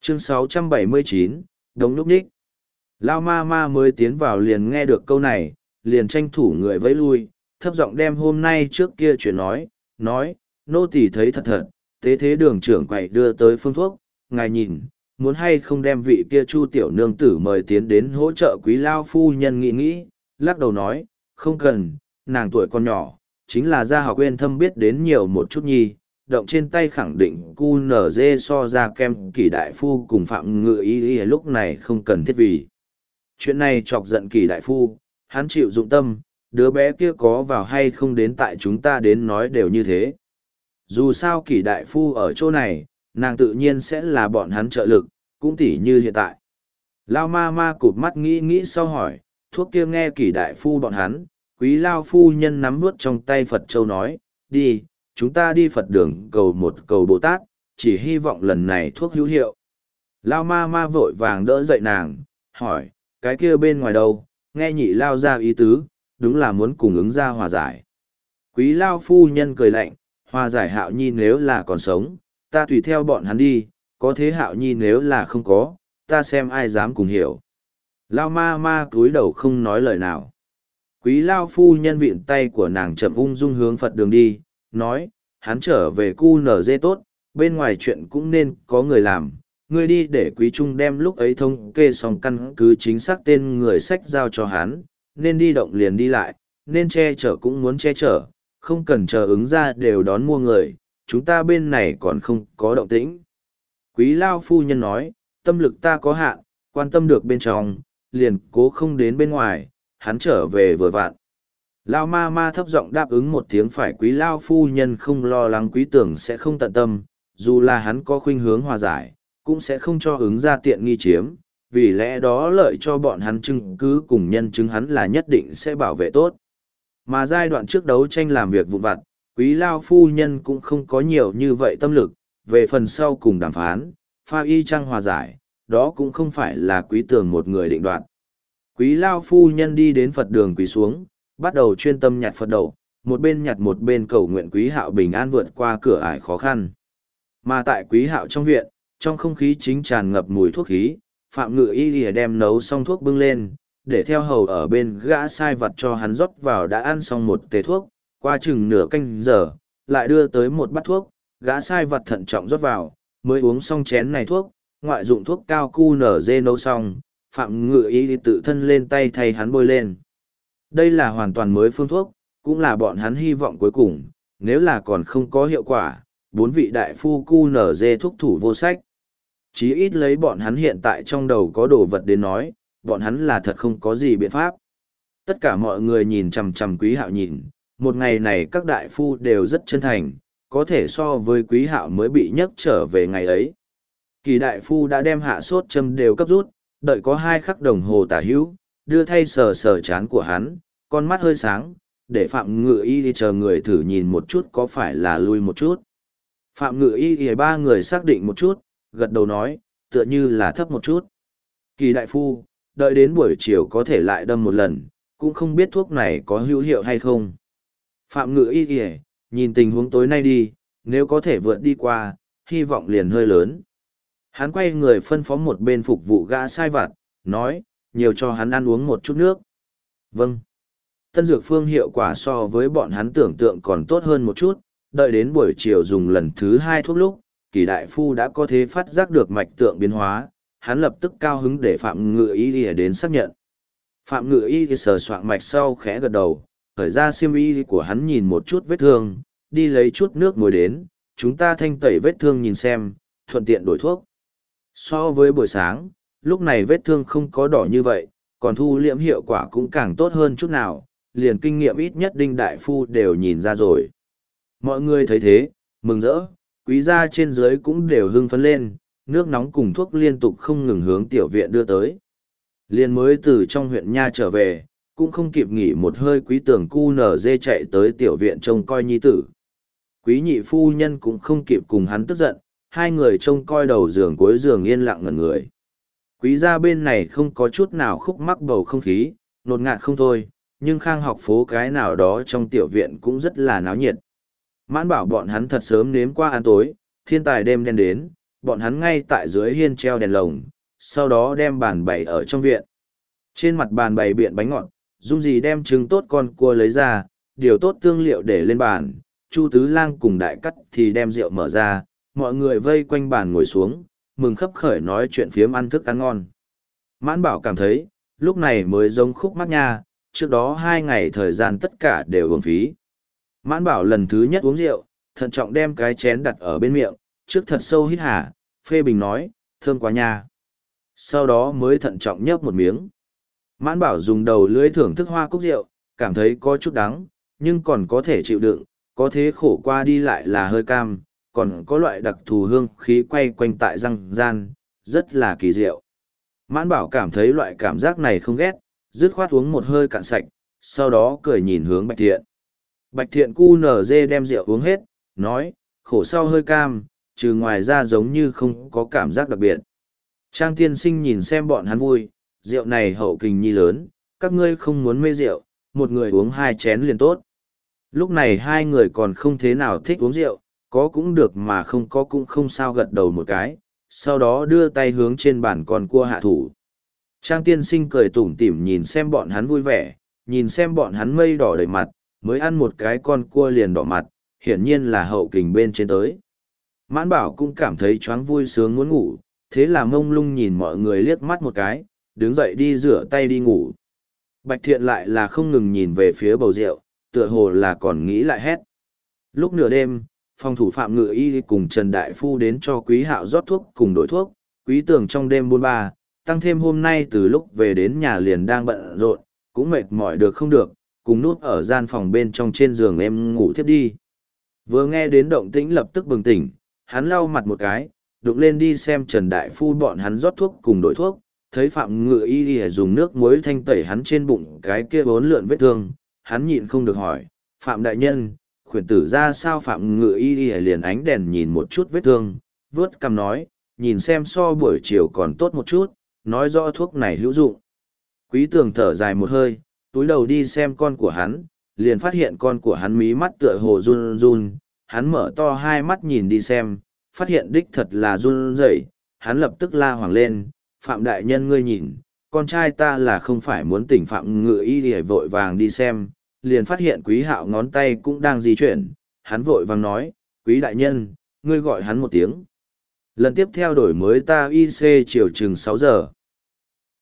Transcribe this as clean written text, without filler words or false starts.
Chương 679, Đống núp ních. Lao ma ma mới tiến vào liền nghe được câu này, liền tranh thủ người vẫy lui, thấp giọng đem hôm nay trước kia chuyện nói, nô tỳ thấy thật thật, tế thế đường trưởng quậy đưa tới phương thuốc, ngài nhìn, muốn hay không đem vị kia Chu tiểu nương tử mời tiến đến hỗ trợ quý lao phu nhân nghĩ, lắc đầu nói, không cần, nàng tuổi còn nhỏ, chính là gia học quên thâm biết đến nhiều một chút nhi, động trên tay khẳng định cu nở dê so ra kem kỷ đại phu cùng phạm ngự ý lúc này không cần thiết vì. Chuyện này chọc giận kỷ đại phu, hắn chịu dụng tâm, đứa bé kia có vào hay không đến tại chúng ta đến nói đều như thế. Dù sao kỷ đại phu ở chỗ này, nàng tự nhiên sẽ là bọn hắn trợ lực, cũng tỉ như hiện tại. Lao ma ma cụp mắt nghĩ sau hỏi, thuốc kia nghe kỷ đại phu bọn hắn, quý lao phu nhân nắm nuốt trong tay Phật Châu nói, đi, chúng ta đi Phật đường cầu một cầu Bồ Tát, chỉ hy vọng lần này thuốc hữu hiệu. Lao ma ma vội vàng đỡ dậy nàng, hỏi, cái kia bên ngoài đâu, nghe nhị lao ra ý tứ, đúng là muốn cùng ứng ra hòa giải. Quý lao phu nhân cười lạnh, hòa giải Hạo Nhi nếu là còn sống, ta tùy theo bọn hắn đi, có thế Hạo Nhi nếu là không có, ta xem ai dám cùng hiểu. Lao ma ma cúi đầu không nói lời nào. Quý lao phu nhân vịn tay của nàng chậm ung dung hướng Phật đường đi, nói, hắn trở về cu nở dê tốt, bên ngoài chuyện cũng nên có người làm, ngươi đi để quý trung đem lúc ấy thống kê xong căn cứ chính xác tên người sách giao cho hắn, nên đi động liền đi lại, nên che chở cũng muốn che chở, không cần chờ ứng ra đều đón mua người, chúng ta bên này còn không có động tĩnh. Quý lao phu nhân nói, tâm lực ta có hạn, quan tâm được bên trong, liền cố không đến bên ngoài, hắn trở về vừa vặn. Lao ma ma thấp giọng đáp ứng một tiếng phải quý lao phu nhân không lo lắng quý tưởng sẽ không tận tâm, dù là hắn có khuynh hướng hòa giải, cũng sẽ không cho ứng ra tiện nghi chiếm, vì lẽ đó lợi cho bọn hắn chứng cứ cùng nhân chứng hắn là nhất định sẽ bảo vệ tốt. Mà giai đoạn trước đấu tranh làm việc vụn vặt, quý lao phu nhân cũng không có nhiều như vậy tâm lực, về phần sau cùng đàm phán, pha y trăng hòa giải, đó cũng không phải là quý tường một người định đoạt. Quý lao phu nhân đi đến Phật đường quỳ xuống, bắt đầu chuyên tâm nhặt Phật đậu, một bên nhặt một bên cầu nguyện quý hạo bình an vượt qua cửa ải khó khăn. Mà tại quý hạo trong viện, trong không khí chính tràn ngập mùi thuốc khí, Phạm Ngự Y lìa đem nấu xong thuốc bưng lên, để theo hầu ở bên gã sai vặt cho hắn rót vào đã ăn xong một tề thuốc, qua chừng nửa canh giờ, lại đưa tới một bát thuốc, gã sai vặt thận trọng rót vào, mới uống xong chén này thuốc, ngoại dụng thuốc cao cu nở dê nấu xong, Phạm Ngự Y tự thân lên tay thay hắn bôi lên. Đây là hoàn toàn mới phương thuốc, cũng là bọn hắn hy vọng cuối cùng, nếu là còn không có hiệu quả, bốn vị đại phu cu nở dê thuốc thủ vô sách. Chí ít lấy bọn hắn hiện tại trong đầu có đồ vật đến nói, bọn hắn là thật không có gì biện pháp. Tất cả mọi người nhìn chằm chằm quý hạo nhìn, một ngày này các đại phu đều rất chân thành, có thể so với quý hạo mới bị nhấc trở về ngày ấy. Kỳ đại phu đã đem hạ sốt châm đều cấp rút, đợi có 2 khắc đồng hồ tả hữu, đưa thay sờ sờ chán của hắn, con mắt hơi sáng, để Phạm Ngự Y đi chờ người thử nhìn một chút có phải là lui một chút. Phạm Ngự Y thì 3 người xác định một chút, gật đầu nói, tựa như là thấp một chút. Kỳ đại phu, đợi đến buổi chiều có thể lại đâm một lần, cũng không biết thuốc này có hữu hiệu hay không. Phạm Ngự Y thì nhìn tình huống tối nay đi, nếu có thể vượt đi qua, hy vọng liền hơi lớn. Hắn quay người phân phó một bên phục vụ gã sai vặt, nói, nhiều cho hắn ăn uống một chút nước. Vâng. Tân dược phương hiệu quả so với bọn hắn tưởng tượng còn tốt hơn một chút, đợi đến buổi chiều dùng lần thứ 2 thuốc lúc, Kỳ đại phu đã có thể phát giác được mạch tượng biến hóa, hắn lập tức cao hứng để Phạm Ngự Y đến xác nhận. Phạm Ngự Y sờ soạng mạch sau khẽ gật đầu, khởi ra xiêm y của hắn nhìn một chút vết thương, đi lấy chút nước muối đến, chúng ta thanh tẩy vết thương nhìn xem, thuận tiện đổi thuốc. So với buổi sáng, lúc này vết thương không có đỏ như vậy, còn thu liễm hiệu quả cũng càng tốt hơn chút nào, liền kinh nghiệm ít nhất Đinh đại phu đều nhìn ra rồi. Mọi người thấy thế, mừng rỡ, quý gia trên dưới cũng đều hưng phấn lên, nước nóng cùng thuốc liên tục không ngừng hướng tiểu viện đưa tới. Liền mới từ trong huyện Nha trở về, cũng không kịp nghỉ một hơi quý tưởng cu nở dê chạy tới tiểu viện trông coi nhi tử. Quý nhị phu nhân cũng không kịp cùng hắn tức giận, 2 người trông coi đầu giường cuối giường yên lặng ngẩn người. Quý gia bên này không có chút nào khúc mắc bầu không khí, nột ngạt không thôi, nhưng Khang học phố cái nào đó trong tiểu viện cũng rất là náo nhiệt. Mãn bảo bọn hắn thật sớm nếm qua ăn tối, thiên tài đêm đen đến, bọn hắn ngay tại dưới hiên treo đèn lồng, sau đó đem bàn bày ở trong viện. Trên mặt bàn bày biện bánh ngọt, Dung Dì đem trứng tốt con cua lấy ra, điều tốt tương liệu để lên bàn, Chu Tứ Lang cùng Đại Cắt thì đem rượu mở ra, mọi người vây quanh bàn ngồi xuống, mừng khấp khởi nói chuyện phiếm ăn thức ăn ngon. Mãn Bảo cảm thấy, lúc này mới giống khúc mắc nha, trước đó 2 ngày thời gian tất cả đều uổng phí. Mãn Bảo lần thứ nhất uống rượu, thận trọng đem cái chén đặt ở bên miệng, trước thật sâu hít hà, phê bình nói, thơm quá nha. Sau đó mới thận trọng nhấp một miếng. Mãn Bảo dùng đầu lưỡi thưởng thức hoa cúc rượu, cảm thấy có chút đắng, nhưng còn có thể chịu đựng, có thế khổ qua đi lại là hơi cam, còn có loại đặc thù hương khí quay quanh tại răng gian, rất là kỳ diệu. Mãn Bảo cảm thấy loại cảm giác này không ghét, dứt khoát uống một hơi cạn sạch, sau đó cười nhìn hướng Bạch Thiện. Bạch Thiện cu nở dê đem rượu uống hết, nói, khổ sau hơi cam, trừ ngoài ra giống như không có cảm giác đặc biệt. Trang tiên sinh nhìn xem bọn hắn vui, rượu này hậu kình nhi lớn, các ngươi không muốn mê rượu, một người uống 2 chén liền tốt. Lúc này 2 người còn không thế nào thích uống rượu, có cũng được mà không có cũng không sao, gật đầu một cái, sau đó đưa tay hướng trên bàn con cua hạ thủ. Trang tiên sinh cười tủm tỉm nhìn xem bọn hắn vui vẻ, nhìn xem bọn hắn mây đỏ đầy mặt, mới ăn một cái con cua liền đỏ mặt, hiển nhiên là hậu kình bên trên tới. Mãn Bảo cũng cảm thấy choáng vui sướng muốn ngủ, thế là mông lung nhìn mọi người liếc mắt một cái, đứng dậy đi rửa tay đi ngủ. Bạch Thiện lại là không ngừng nhìn về phía bầu rượu, tựa hồ là còn nghĩ lại hét. Lúc nửa đêm, phòng thủ Phạm Ngự Y cùng Trần Đại Phu đến cho Quý Hạo rót thuốc cùng đổi thuốc, Quý Tường trong đêm buôn ba, tăng thêm hôm nay từ lúc về đến nhà liền đang bận rộn, cũng mệt mỏi được không được, cùng nút ở gian phòng bên trong trên giường em ngủ thiếp đi. Vừa nghe đến động tĩnh lập tức bừng tỉnh, hắn lau mặt một cái, đụng lên đi xem Trần Đại Phu bọn hắn rót thuốc cùng đổi thuốc, thấy Phạm Ngự Y dùng nước muối thanh tẩy hắn trên bụng cái kia 4 lượn vết thương, hắn nhịn không được hỏi, Phạm Đại Nhân, khuyển tử ra sao? Phạm Ngự Y liền ánh đèn nhìn một chút vết thương, vớt cằm nói, nhìn xem so buổi chiều còn tốt một chút, nói rõ thuốc này hữu dụng. Quý Tường thở dài một hơi, túi đầu đi xem con của hắn, liền phát hiện con của hắn mí mắt tựa hồ run run, hắn mở to 2 mắt nhìn đi xem, phát hiện đích thật là run rẩy, hắn lập tức la hoảng lên, Phạm Đại Nhân ngươi nhìn, con trai ta là không phải muốn tỉnh. Phạm Ngự Y thì vội vàng đi xem, liền phát hiện Quý Hạo ngón tay cũng đang di chuyển, hắn vội vàng nói, Quý Đại Nhân, ngươi gọi hắn một tiếng. Lần tiếp theo đổi mới ta IC chiều chừng 6 giờ.